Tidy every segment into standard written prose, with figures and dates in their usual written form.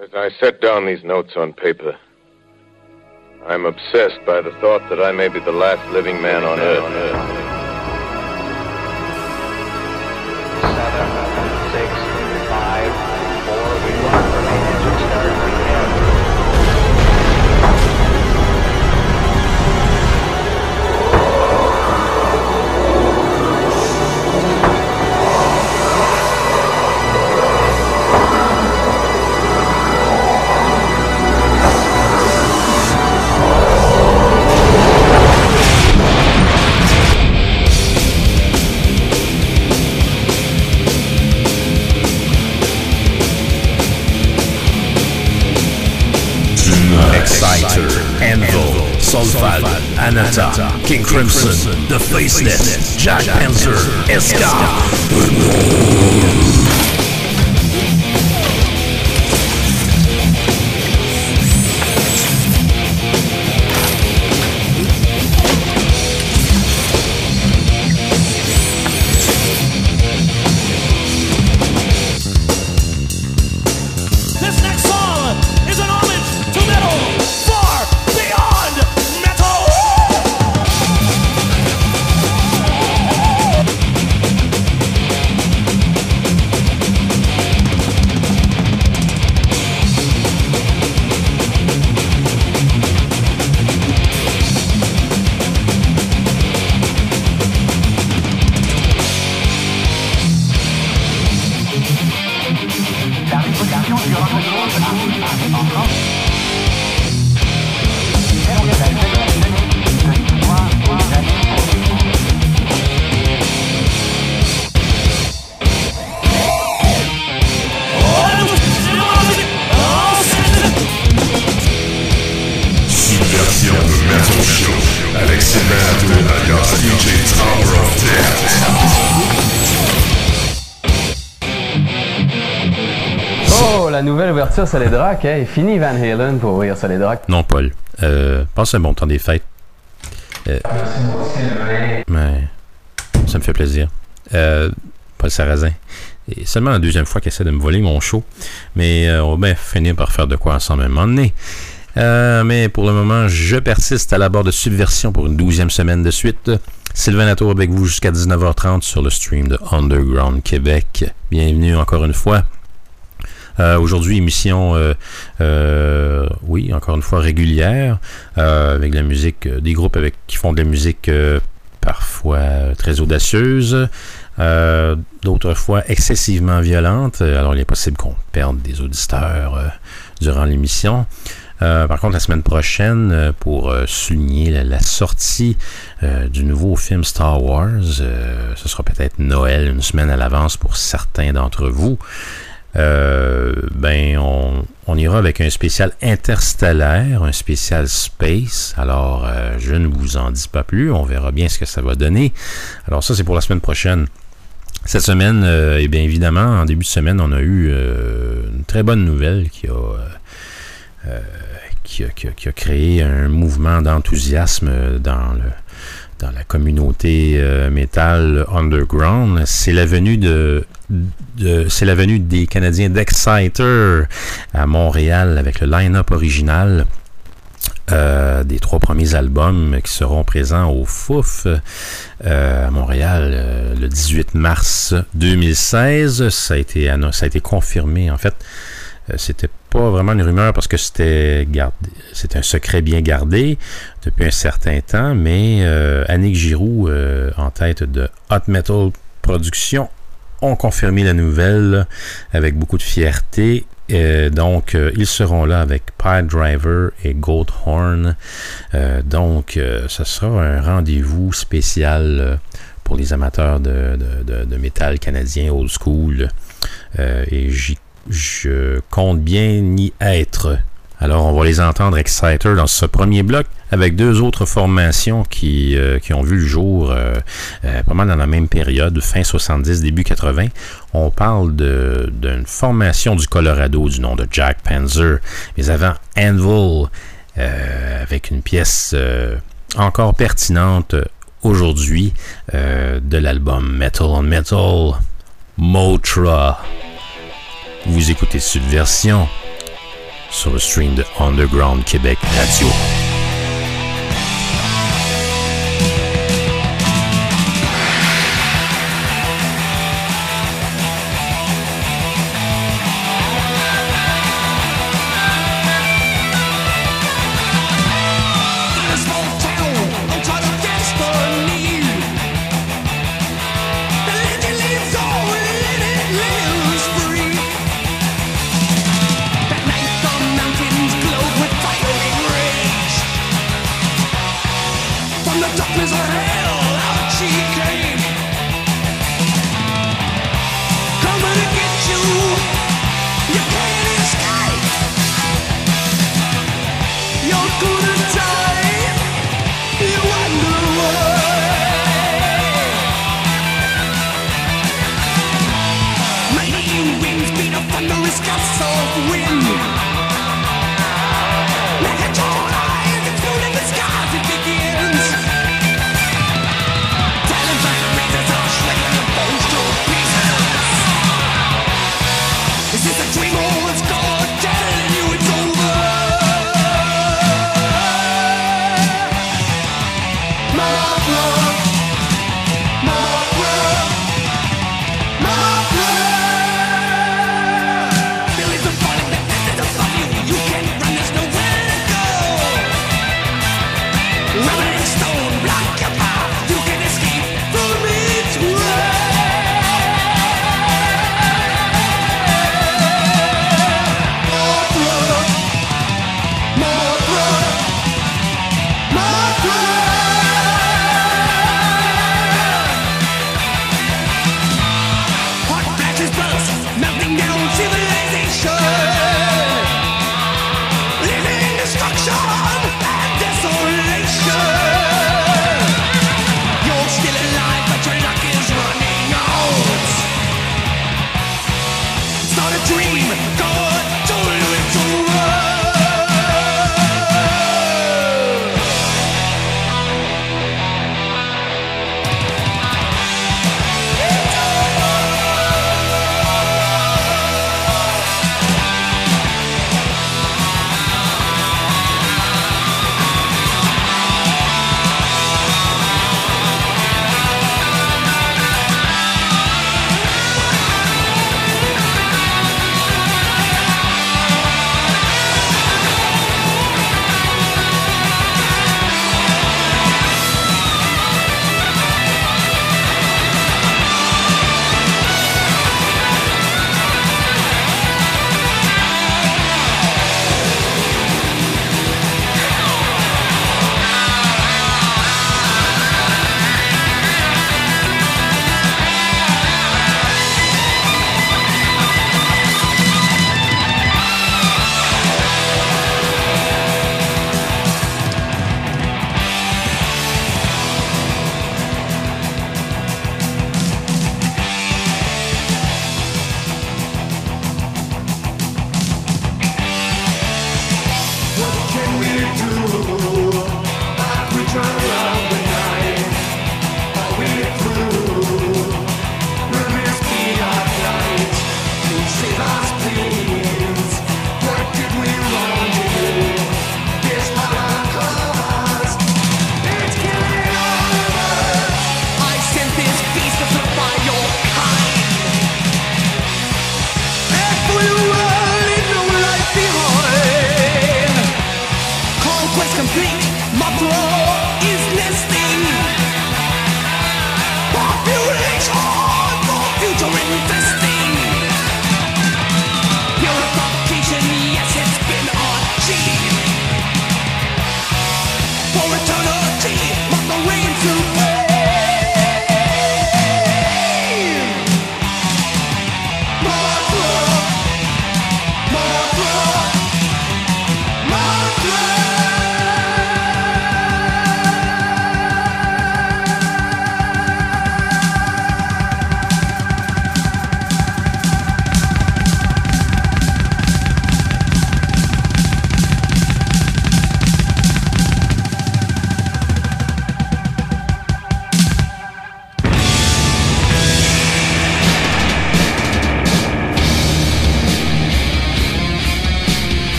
As I set down these notes on paper, I'm obsessed by the thought that I may be the last living man on Earth. 7, 6, 5, 4, we lock the main engine start, we have. Exciter, Anvil, Solval, Anata, King Crimson, The Faceless, Jack Panzer, Esca. La nouvelle ouverture Solid Rock, hein, est fini Van Halen pour ouvrir Solid Rock. Non, Paul. Passe un bon temps des fêtes. Mais ça me fait plaisir. Paul Sarrazin. Et seulement la deuxième fois qu'il essaie de me voler mon show. Mais on va bien finir par faire de quoi ensemble à un moment donné. Mais pour le moment, je persiste à la barre de Subversion pour une 12e semaine de suite. Sylvain Latour avec vous jusqu'à 19h30 sur le stream de Underground Québec. Bienvenue encore une fois. Aujourd'hui, émission, oui, encore une fois régulière, avec de la musique, des groupes qui font de la musique parfois très audacieuse, d'autres fois excessivement violente. Alors, il est possible qu'on perde des auditeurs durant l'émission. Par contre, la semaine prochaine, pour souligner la sortie du nouveau film Star Wars, ce sera peut-être Noël, une semaine à l'avance pour certains d'entre vous. On ira avec un spécial interstellaire, un spécial space. Alors, je ne vous en dis pas plus. On verra bien ce que ça va donner. Alors, ça, c'est pour la semaine prochaine. Cette semaine, eh bien évidemment, en début de semaine, on a eu une très bonne nouvelle qui a créé un mouvement d'enthousiasme dans la communauté metal underground. C'est la venue des Canadiens d'Exciter à Montréal avec le line-up original des 3 premiers albums qui seront présents au Fouf à Montréal le 18 mars 2016. Ça a été confirmé en fait. C'était pas vraiment une rumeur parce que c'était un secret bien gardé depuis un certain temps, mais Annick Giroux, en tête de Hot Metal Productions, ont confirmé la nouvelle avec beaucoup de fierté. Donc, ils seront là avec Piledriver et Goldhorn. Donc, ce sera un rendez-vous spécial pour les amateurs de métal canadien old school. Et je compte bien y être. Alors, on va les entendre Exciter dans ce premier bloc avec 2 autres formations qui ont vu le jour pas mal dans la même période, fin 70, début 80. On parle d'une formation du Colorado du nom de Jack Panzer. Mais avant, Anvil, avec une pièce encore pertinente aujourd'hui de l'album Metal on Metal, Mothra. Vous écoutez Subversion sur le stream de Underground Québec Radio.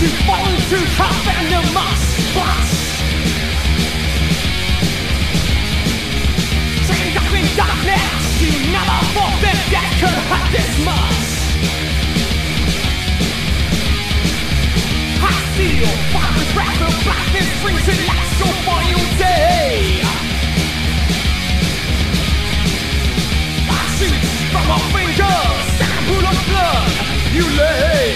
to fall into tough and the must bust. Chained up in darkness, you never thought that death could hurt this much. I see your father's breath of blackness brings it last your final day. I shoot from our fingers, sample of blood you lay.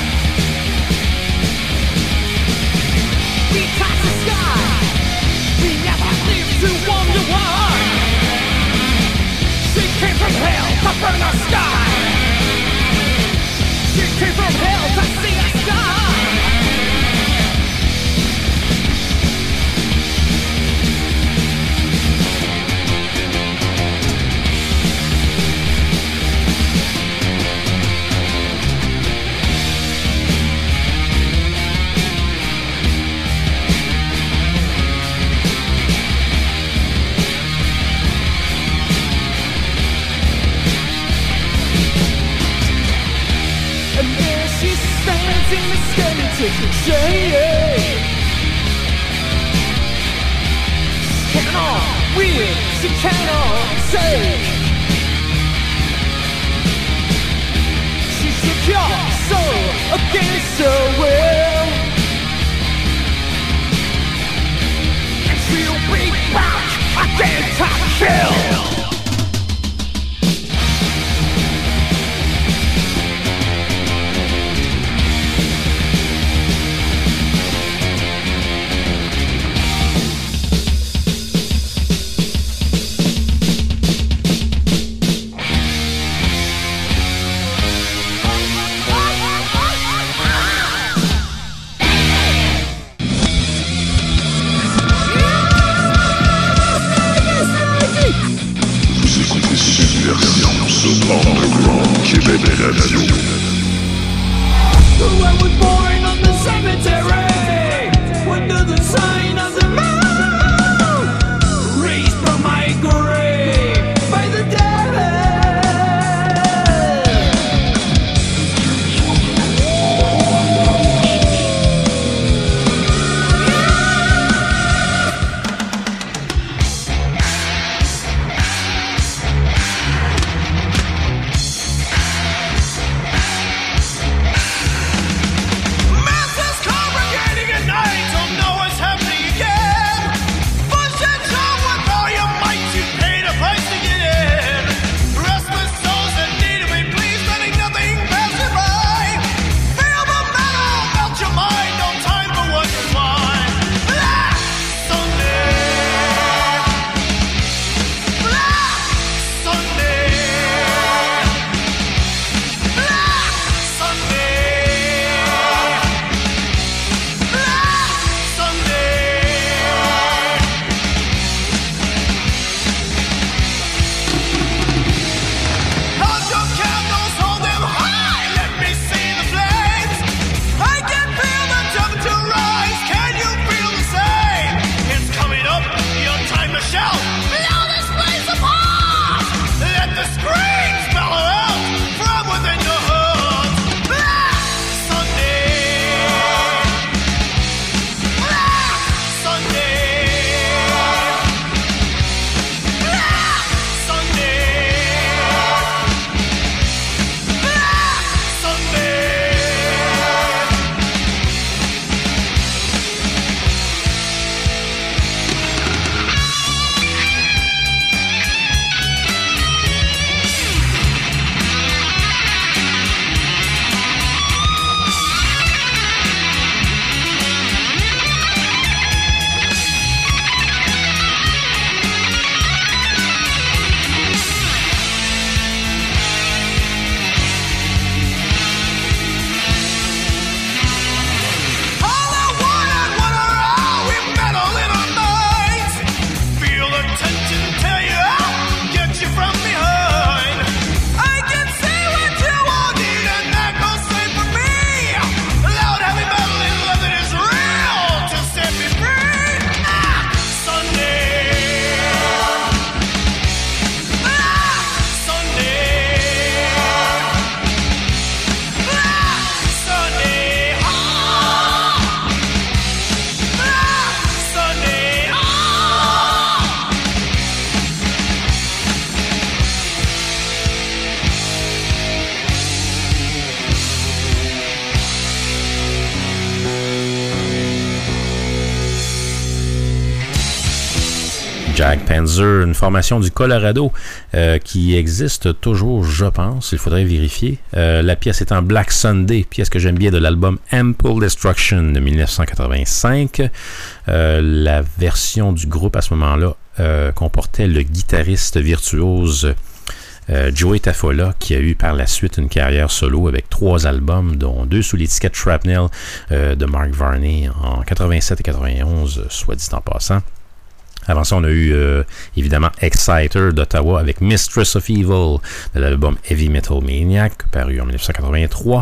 We touch the sky, we never live to wonder why. She came from hell to burn our sky. She came from hell to see us die. In the skeleton shade, cannot win, she cannot save. She took your soul against her will, and she'll be back again to kill. I was born on the cemetery, under the sign of the moon, raised from my grave by the devil. Masters congregate. Jag Panzer, une formation du Colorado qui existe toujours, je pense. Il faudrait vérifier. La pièce étant Black Sunday, pièce que j'aime bien de l'album Ample Destruction de 1985. La version du groupe à ce moment-là comportait le guitariste virtuose Joey Tafola, qui a eu par la suite une carrière solo avec 3 albums, dont 2 sous l'étiquette Shrapnel de Mark Varney en 87 et 91, soit dit en passant. Avant ça, on a eu évidemment Exciter d'Ottawa avec Mistress of Evil de l'album Heavy Metal Maniac, paru en 1983.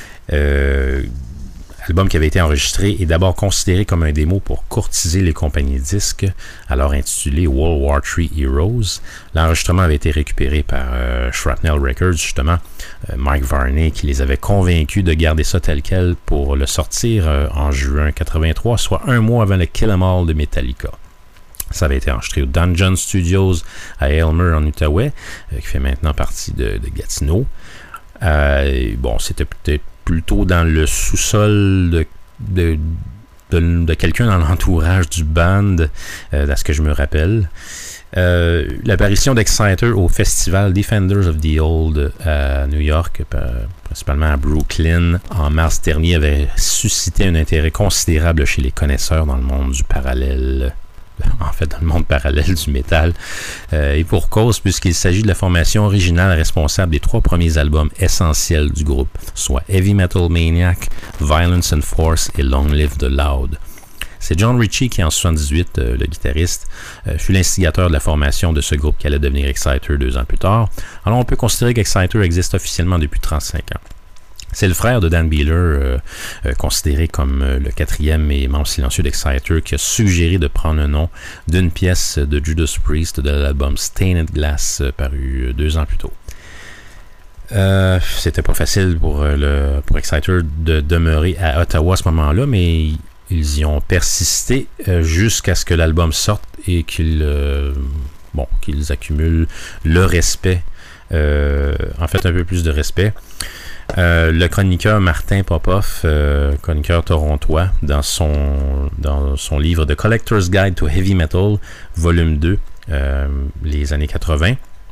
Album qui avait été enregistré et d'abord considéré comme un démo pour courtiser les compagnies disques, alors intitulé World War III Heroes. L'enregistrement avait été récupéré par Shrapnel Records, justement, Mike Varney, qui les avait convaincus de garder ça tel quel pour le sortir en juin 83, soit un mois avant le Kill 'Em All de Metallica. Ça avait été enregistré au Dungeon Studios à Aylmer en Outaouais, qui fait maintenant partie de Gatineau. Bon, c'était peut-être plutôt dans le sous-sol de quelqu'un dans l'entourage du band, à ce que je me rappelle. L'apparition d'Exciter au festival Defenders of the Old à New York, principalement à Brooklyn, en mars dernier, avait suscité un intérêt considérable chez les connaisseurs dans le monde du parallèle. En fait, dans le monde parallèle du métal. Et pour cause, puisqu'il s'agit de la formation originale responsable des 3 premiers albums essentiels du groupe, soit Heavy Metal Maniac, Violence and Force et Long Live the Loud. C'est John Ritchie qui, en 1978, le guitariste, fut l'instigateur de la formation de ce groupe qui allait devenir Exciter 2 ans plus tard. Alors, on peut considérer qu'Exciter existe officiellement depuis 35 ans. C'est le frère de Dan Beeler, considéré comme le 4e et membre silencieux d'Exciter, qui a suggéré de prendre le nom d'une pièce de Judas Priest de l'album Stained Glass, paru 2 ans plus tôt. C'était pas facile pour Exciter de demeurer à Ottawa à ce moment-là, mais ils y ont persisté jusqu'à ce que l'album sorte et qu'ils accumulent le respect, en fait un peu plus de respect. Le chroniqueur Martin Popoff, chroniqueur torontois, dans son livre The Collector's Guide to Heavy Metal, volume 2, les années 80,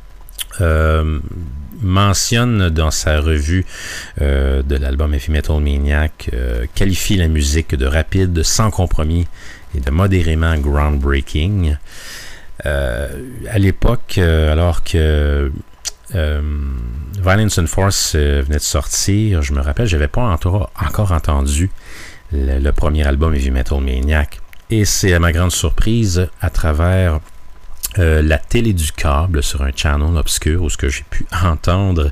mentionne dans sa revue de l'album Heavy Metal Maniac, qualifie la musique de rapide, sans compromis et de modérément groundbreaking. À l'époque, alors que Violence and Force venait de sortir, je me rappelle, j'avais pas encore entendu le premier album Heavy Metal Maniac, et c'est à ma grande surprise à travers la télé du câble sur un channel obscur où j'ai pu entendre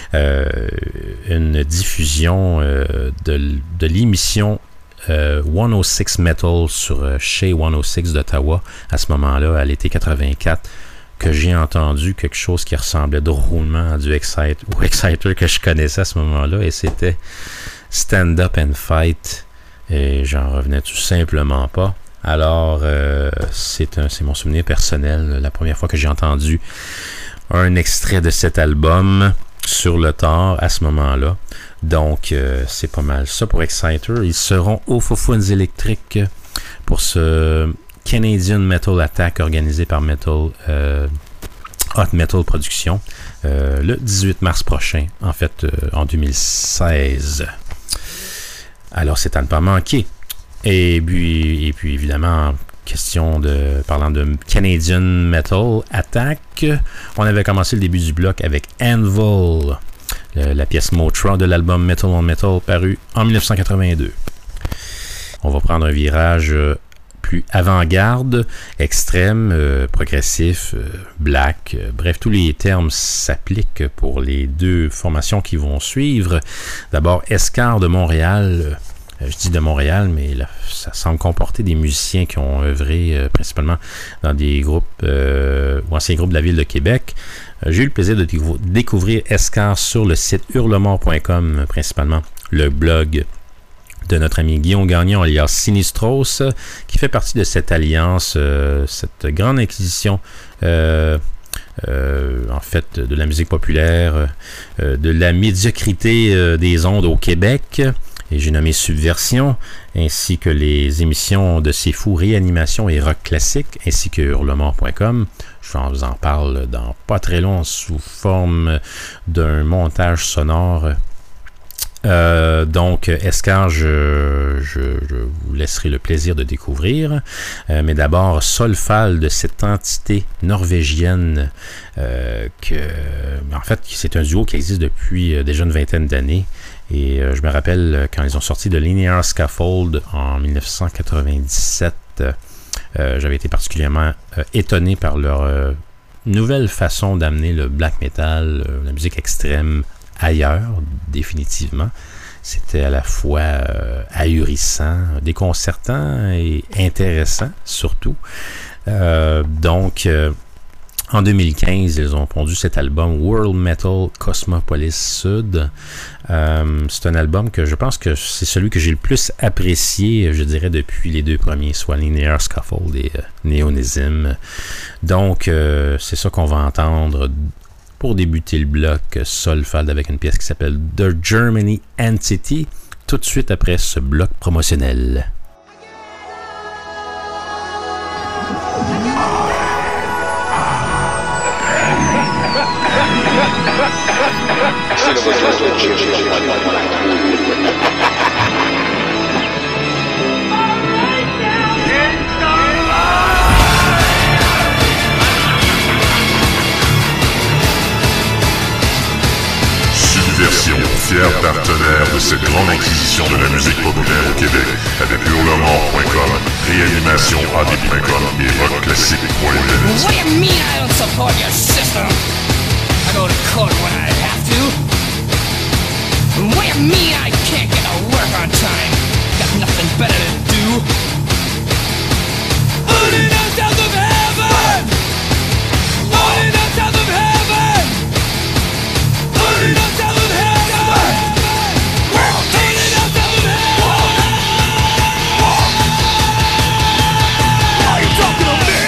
une diffusion de l'émission 106 Metal sur chez 106 d'Ottawa à ce moment-là, à l'été 84, que j'ai entendu quelque chose qui ressemblait drôlement à du Exciter que je connaissais à ce moment-là, et c'était Stand Up and Fight, et j'en revenais tout simplement pas. Alors, c'est mon souvenir personnel, la première fois que j'ai entendu un extrait de cet album sur le tard à ce moment-là. Donc, c'est pas mal ça pour Exciter. Ils seront aux Foufounes électriques pour ce Canadian Metal Attack organisé par Hot Metal Productions le 18 mars prochain, en fait en 2016. Alors c'est à ne pas manquer. Et puis évidemment, parlant de Canadian Metal Attack, on avait commencé le début du bloc avec Anvil, la pièce Motra de l'album Metal on Metal paru en 1982. On va prendre un virage plus avant-garde, extrême, progressif, black, bref, tous les termes s'appliquent pour les 2 formations qui vont suivre. D'abord, Escar de Montréal, je dis de Montréal, mais là, ça semble comporter des musiciens qui ont œuvré principalement dans des groupes ou anciens groupes de la ville de Québec. J'ai eu le plaisir de découvrir Escar sur le site hurlemort.com, principalement le blog de notre ami Guillaume Gagnon, alias Sinistros, qui fait partie de cette alliance, cette grande acquisition, en fait, de la musique populaire, de la médiocrité des ondes au Québec, et j'ai nommé Subversion, ainsi que les émissions de C'est Fou, Réanimation et Rock Classique, ainsi que Hurlement.com. Je vous en parle dans pas très long sous forme d'un montage sonore. Donc, Escar, je vous laisserai le plaisir de découvrir. Mais d'abord, Solfal, de cette entité norvégienne en fait, c'est un duo qui existe depuis déjà une vingtaine d'années. Et je me rappelle quand ils ont sorti de Linear Scaffold en 1997, j'avais été particulièrement étonné par leur nouvelle façon d'amener le black metal, la musique extrême ailleurs, définitivement. C'était à la fois ahurissant, déconcertant et intéressant, surtout. Donc, en 2015, ils ont pondu cet album World Metal Cosmopolis Sud. C'est un album que je pense que c'est celui que j'ai le plus apprécié, je dirais, depuis les deux premiers, soit Linear Scaffold et Neonism. Donc, c'est ça qu'on va entendre pour débuter le bloc Solfald avec une pièce qui s'appelle The Germany Entity, tout de suite après ce bloc promotionnel. Subversion, fier partenaire de cette grande acquisition de la musique populaire au Québec, avec Hurlement.com, Réanimation AD.com et rockclassique.net. What do you mean I don't support your system? I go to court when I have to. What do you mean I can't get to work on time? Got nothing better to do. Only the sound of heaven! Only the sound of heaven! Only the sound of heaven! Only the sound of heaven! Are you talking to me?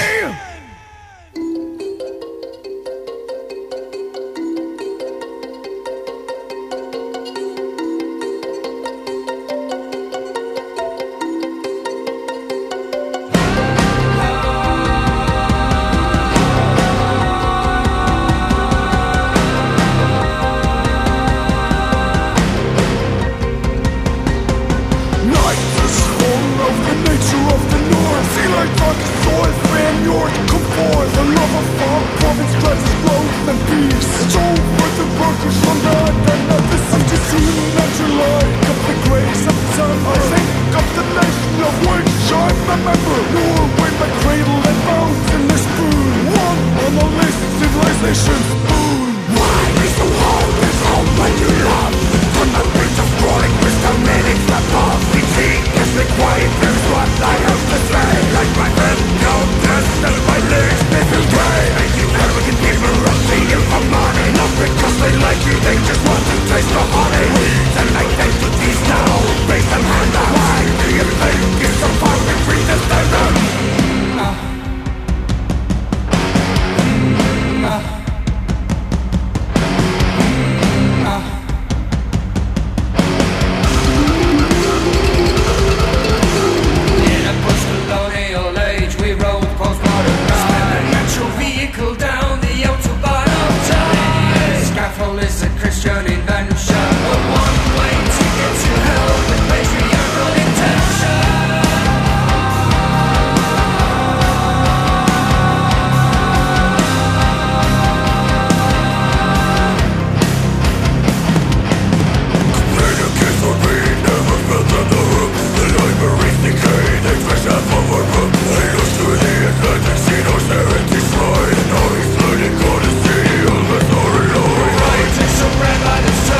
It's so red by the sun.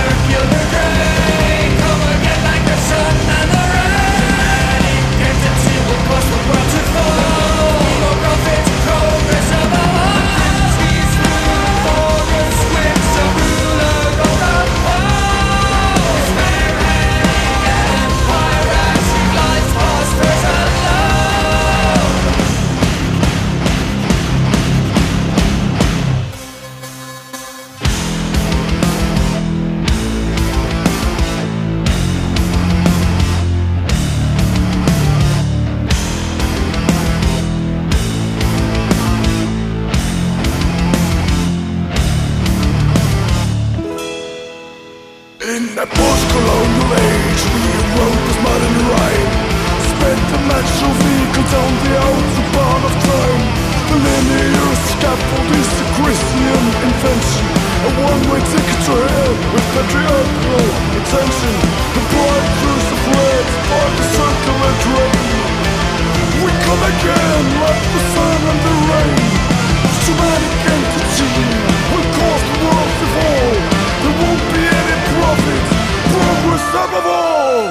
In that post-colonial age, we wrote this modern rhyme. Spent the natural vehicle down the autobahn of time. The linear scaffold is a Christian invention, a one-way ticket to hell with patriarchal intention. The bright juice of red by the circular drain. We come again like the sun and the rain. This dramatic entity will cause the world to fall. There won't be any profit, progress above all.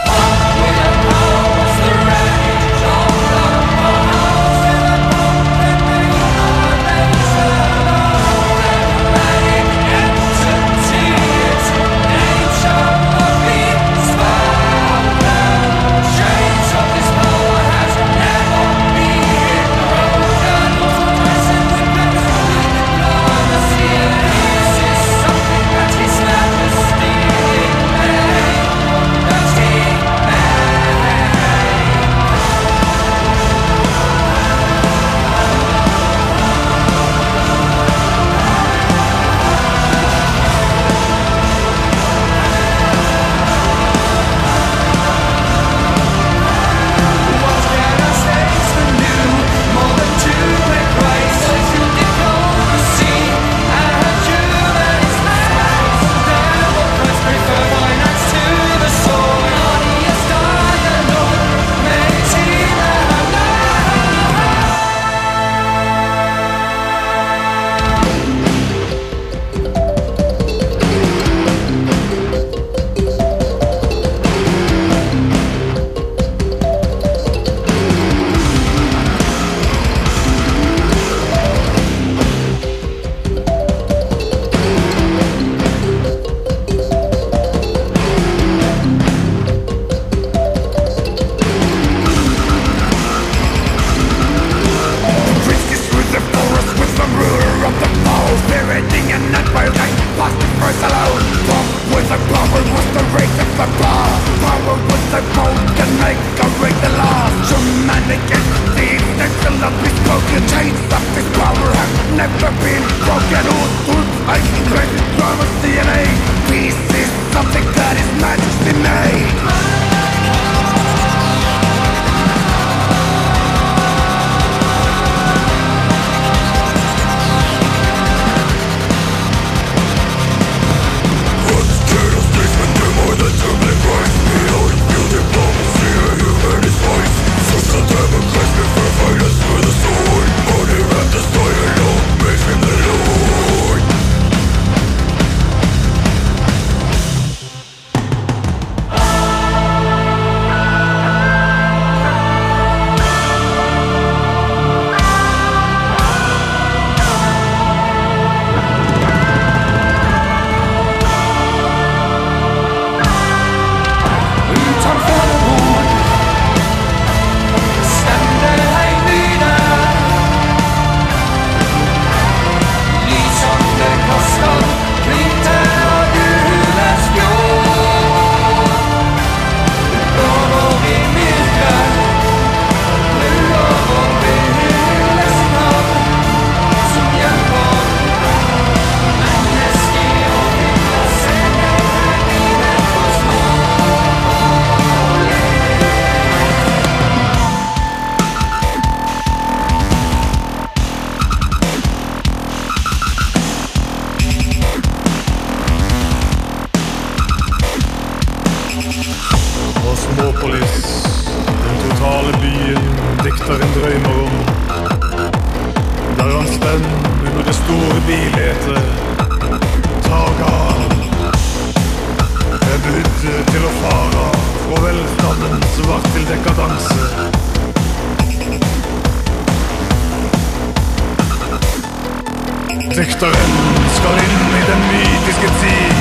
Dikteren skal inn i den mytiske tid.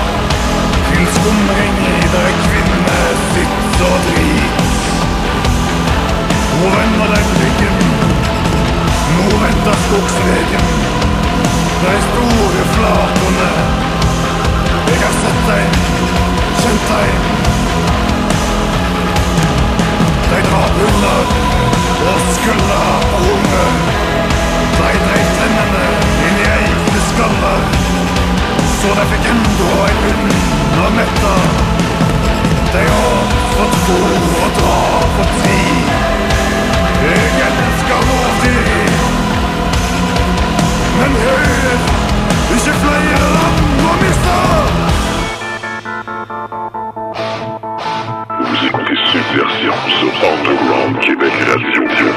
Til skumring i der kvinne sitt og drit. Hvor vender deg ryggen? Hvor venter skogsvegen? De store flaterne. Jeg har sett deg, kjent deg. De drar bunner og skulder på hunger. De dreif tennene inn i egne skaller, så de fikk enda en bunn av Underground Québec Radio.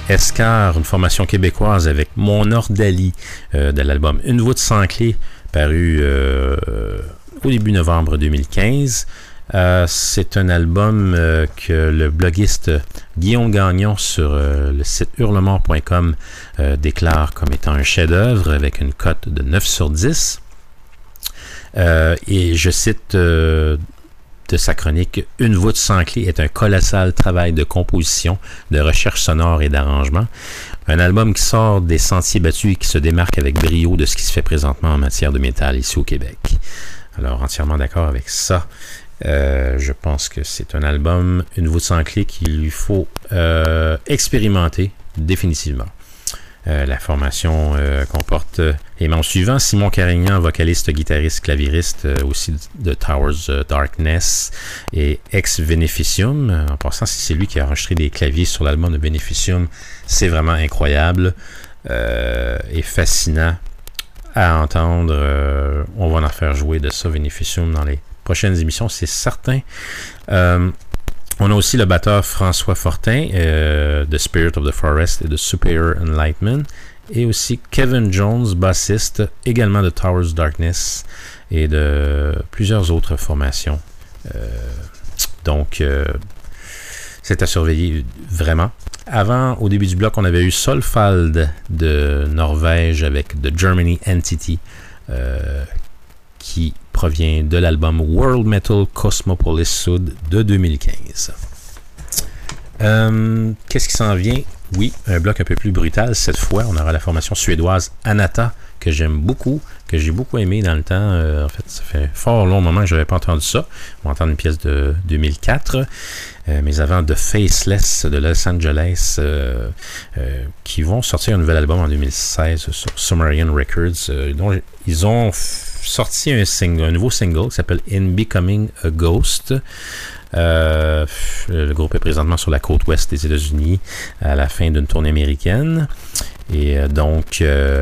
Escar, une formation québécoise avec Mon Ordalie de l'album Une voûte sans clé, paru au début novembre 2015. C'est un album que le bloguiste Guillaume Gagnon sur le site hurlemort.com déclare comme étant un chef-d'œuvre avec une cote de 9 sur 10. Et je cite de sa chronique, Une voûte sans clé est un colossal travail de composition, de recherche sonore et d'arrangement. Un album qui sort des sentiers battus et qui se démarque avec brio de ce qui se fait présentement en matière de métal ici au Québec. Alors, entièrement d'accord avec ça. Je pense que c'est un album, Une voûte sans clé, qu'il lui faut expérimenter définitivement. La formation comporte les membres suivants: Simon Carignan, vocaliste, guitariste, claviériste, aussi de Towers Darkness et ex Beneficium. En passant, si c'est lui qui a enregistré des claviers sur l'album de Beneficium, c'est vraiment incroyable et fascinant à entendre. On va en faire jouer de ça, Beneficium, dans les prochaines émissions, c'est certain. On a aussi le batteur François Fortin de Spirit of the Forest et de Superior Enlightenment, et aussi Kevin Jones, bassiste, également de Towers Darkness et de plusieurs autres formations. Donc, c'est à surveiller vraiment. Avant, au début du bloc, on avait eu Solfald de Norvège avec The Germany Entity, qui provient de l'album World Metal Cosmopolis Sud de 2015. Qu'est-ce qui s'en vient? Oui, un bloc un peu plus brutal cette fois. On aura la formation suédoise Anatta, que j'aime beaucoup, que j'ai beaucoup aimé dans le temps. En fait, ça fait fort long moment que je n'avais pas entendu ça. On va entendre une pièce de 2004. Mais avant, The Faceless de Los Angeles, qui vont sortir un nouvel album en 2016 sur Sumerian Records, dont ils ont sorti un nouveau single qui s'appelle In Becoming a Ghost. Le groupe est présentement sur la côte ouest des États-Unis à la fin d'une tournée américaine. Et donc,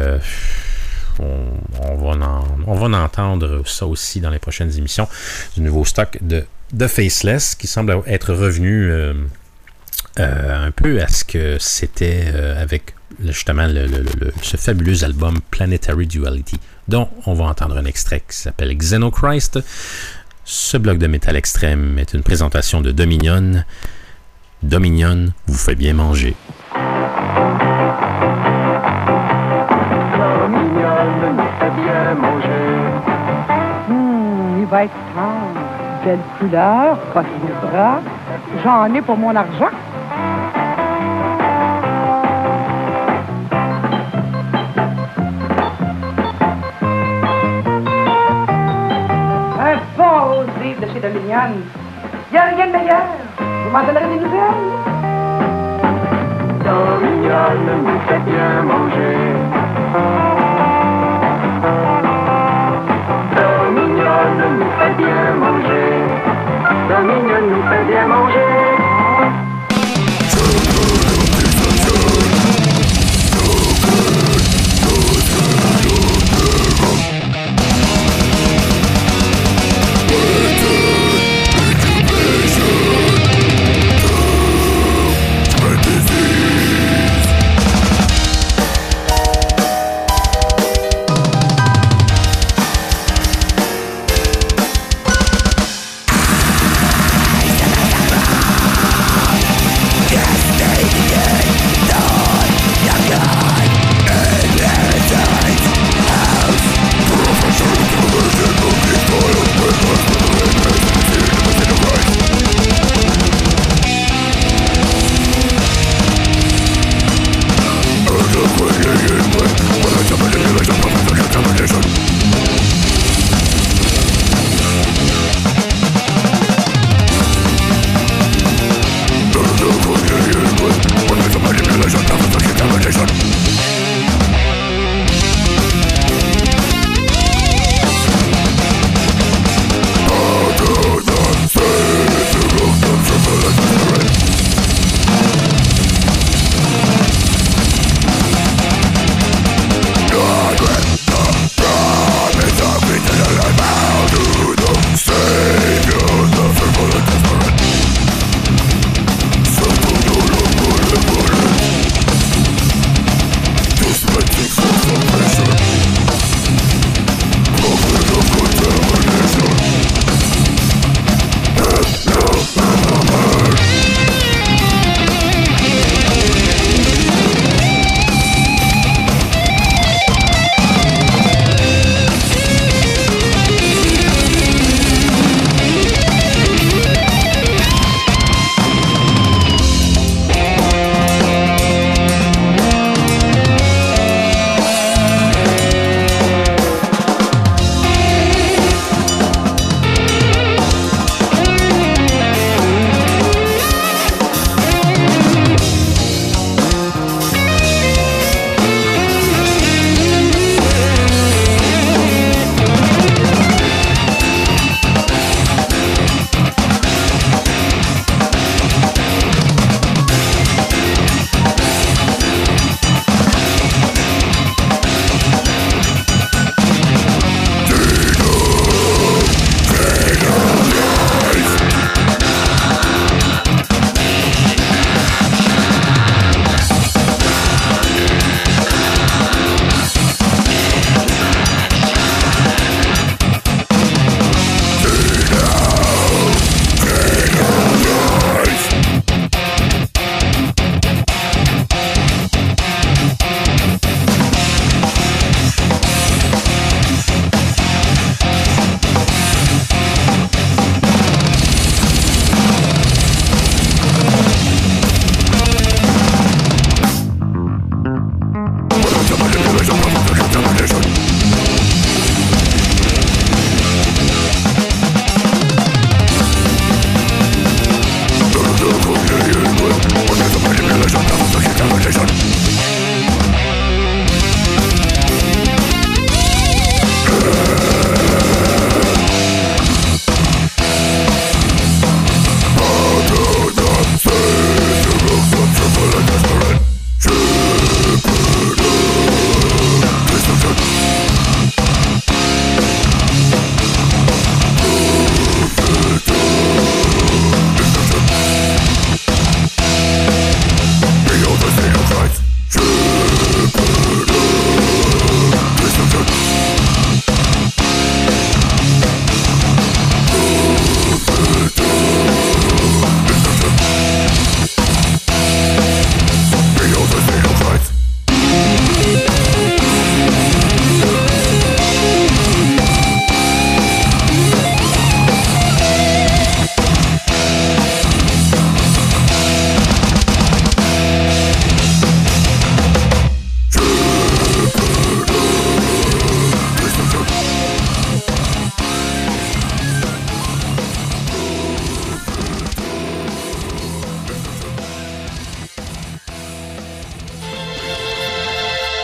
on va en entendre ça aussi dans les prochaines émissions, du nouveau stock de Faceless qui semble être revenu un peu à ce que c'était avec justement ce fabuleux album Planetary Duality, dont on va entendre un extrait qui s'appelle Xenochrist. Ce bloc de métal extrême est une présentation de Dominion. Dominion vous fait bien manger. Dominion nous fait bien manger. Il va être tendre. Belle couleur, pas de bras. J'en ai pour mon argent. Un beau livre de chez Dominion. Il n'y a rien de meilleur. Vous m'en donnerez des nouvelles. Dominion nous fait bien manger. Dominion nous fait bien manger. Dominion nous fait bien manger.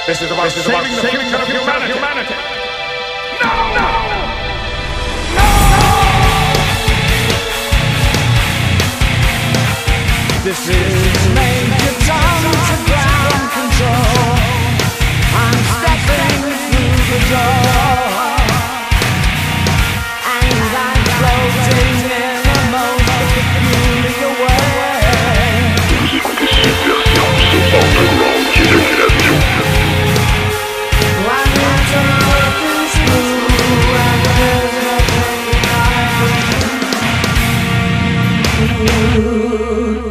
This is about saving the future of humanity. No! This is Major Tom to ground control. I'm stepping through the door, and I'm floating in the most peculiar way. Vous écoutez Subversion, ce underground qui est l'avion. I'm interrupting through, and there's nothing I can do.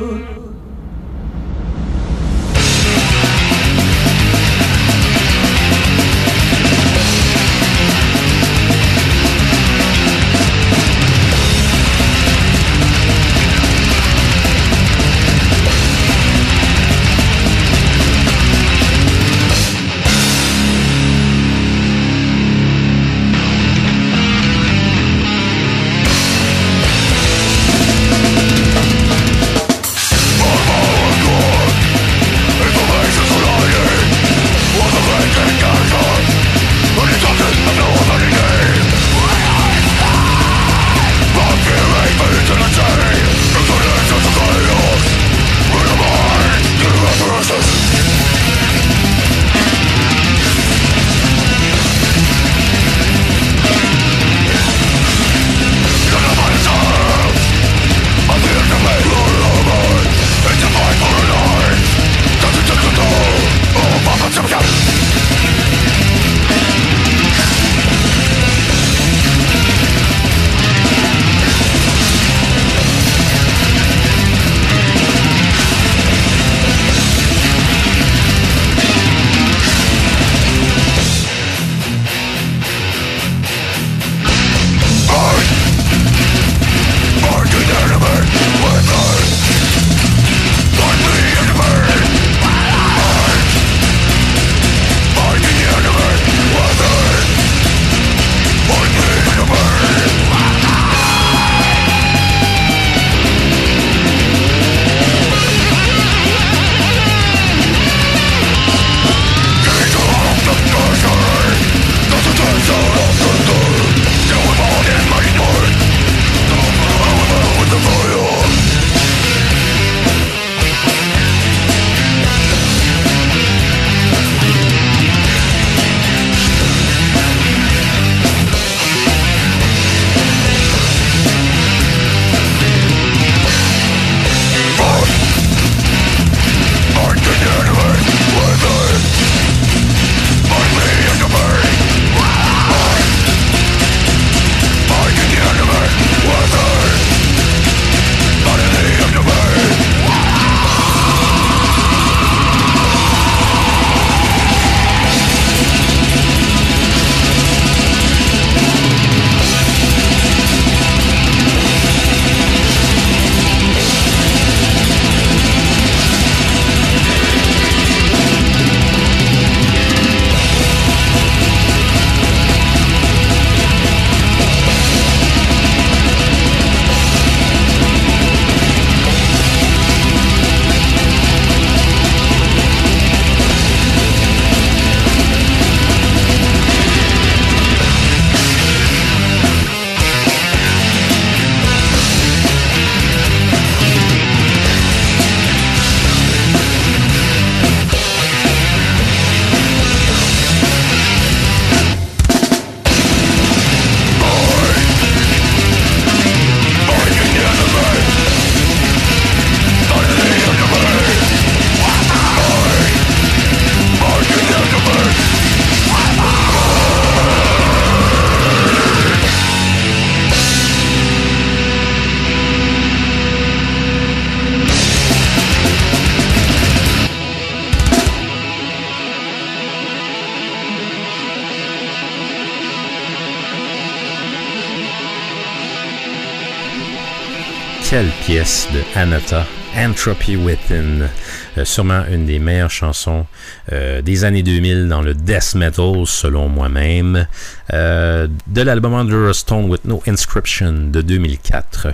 Quelle pièce de Anatta, Entropy Within, sûrement une des meilleures chansons des années 2000 dans le death metal, selon moi-même, de l'album Under a Stone with No Inscription de 2004.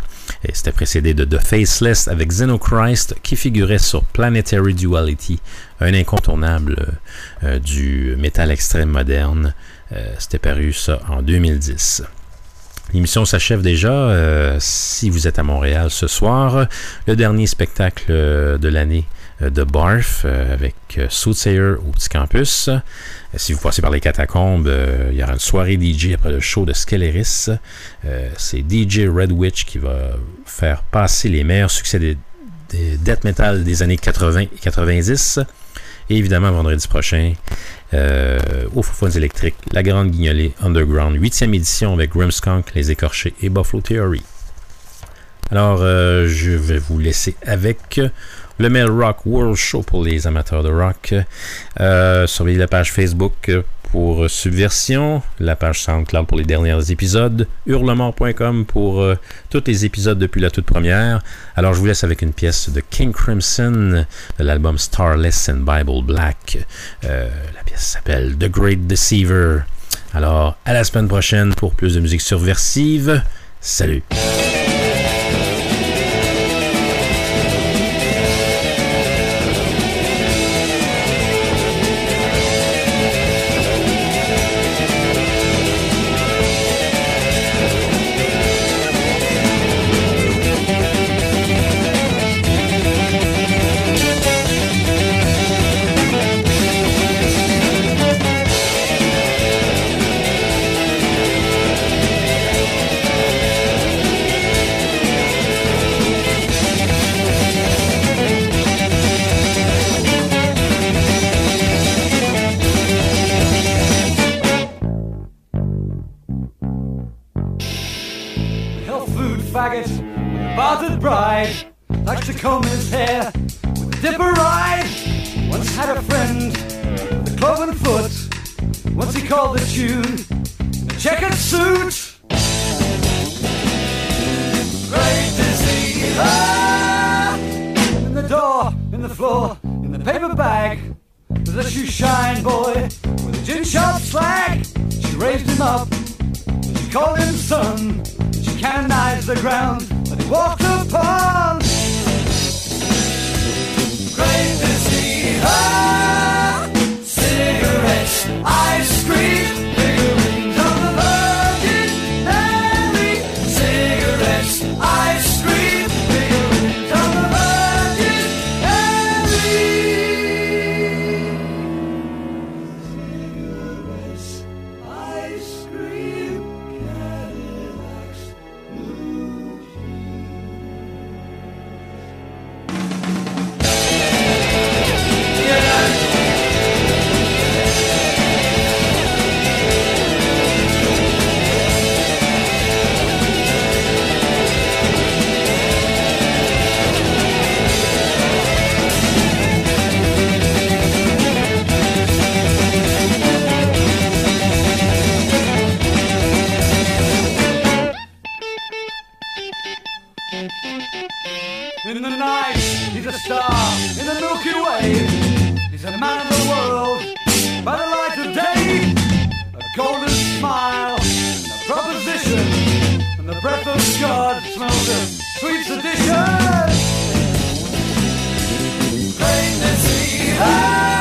Et c'était précédé de The Faceless avec Xenochrist qui figurait sur Planetary Duality, un incontournable du métal extrême moderne. C'était paru ça en 2010. L'émission s'achève déjà. Si vous êtes à Montréal ce soir, le dernier spectacle de l'année de Barf avec Soothsayer au Petit Campus. Si vous passez par les catacombes, il y aura une soirée DJ après le show de Sceleris. C'est DJ Red Witch qui va faire passer les meilleurs succès des death metal des années 80 et 90. Et évidemment, vendredi prochain, au Faux électriques, la Grande Guignolée Underground, 8e édition avec Grimmskunk, Les Écorchés et Buffalo Theory. Alors, je vais vous laisser avec le Mel Rock World Show pour les amateurs de rock. Surveillez la page Facebook pour Subversion, la page SoundCloud pour les derniers épisodes, hurlemort.com pour tous les épisodes depuis la toute première. Alors je vous laisse avec une pièce de King Crimson de l'album Starless and Bible Black. La pièce s'appelle The Great Deceiver. Alors à la semaine prochaine pour plus de musique subversive. Salut! Bartered bride likes to comb his hair with a dipper ride. Once had a friend with a cloven foot. Once he called the tune in a checkered suit. Great deceiver. In the door, in the floor, in the paper bag. With a shoe shine boy with a gin shop slag. She raised him up. She called him son. She canonized the ground that he walked upon. Great deceiver. Cigarettes, ice cream, figurines of the Virgin Mary. Cigarettes, ice cream, figurines of the Virgin Mary. Cigarettes, ice cream, Cadillacs, blue In the night, he's a star in the Milky Way. He's a man of the world by the light of day. A golden smile and a proposition, and the breath of God smells of sweet sedition. Great deceiver.